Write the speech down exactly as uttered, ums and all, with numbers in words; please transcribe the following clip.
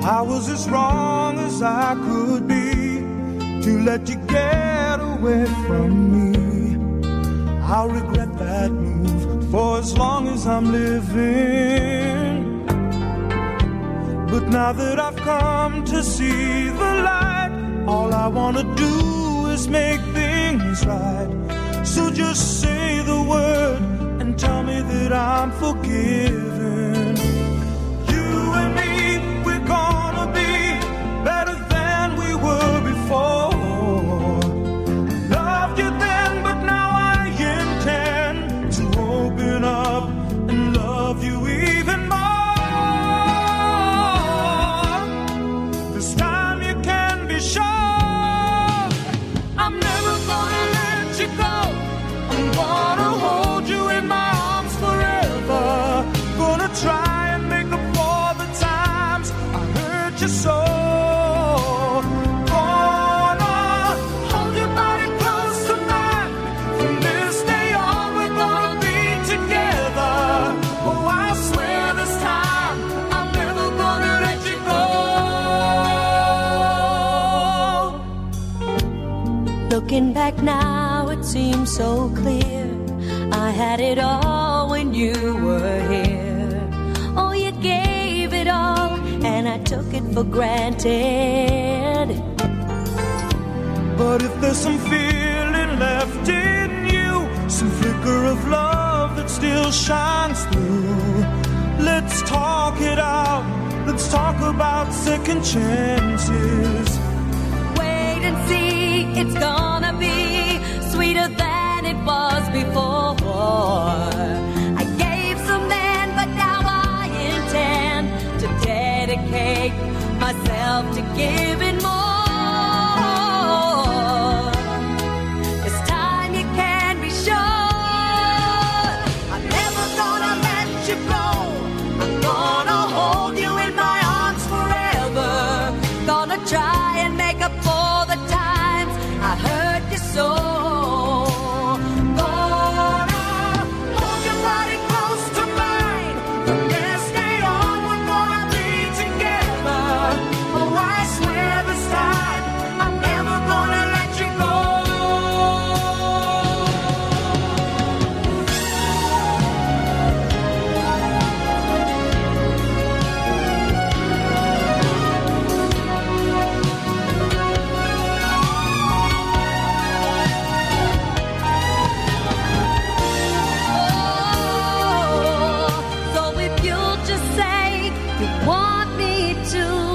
I was as wrong as I could be to let you get away from me. I'll regret that move for as long as I'm living. But now that I've come to see the light, all I want to do is make things right. So just say the word and tell me that I'm forgiven. You and me, we're gonna be better than we were before. Loved you then, but now I intend to open up and love you even more. This time you can be sure I'm never gonna let you go. I'm gonna hold you in my arms forever. Gonna try and make up for the times I hurt you so. Gonna hold your body close to mine. From this day on we're gonna be together. Oh, I swear this time I'm never gonna let you go. Looking back now, it seems so clear. I had it all when you were here. Oh, you gave it all, and I took it for granted. But if there's some feeling left in you, some flicker of love that still shines through, let's talk it out. Let's talk about second chances. Wait and see, it's gonna be sweeter than it was before. I gave some then, but now I intend to dedicate myself to giving more. This time you can be sure I'm never gonna let you go. I'm gonna hold you in my arms forever. Gonna try and make up for the times I hurt you so. Gonna hold your body close to mine. From this day on we're gonna be together. Oh, I swear this time I'm never gonna let you go. So if you'll just say you want me to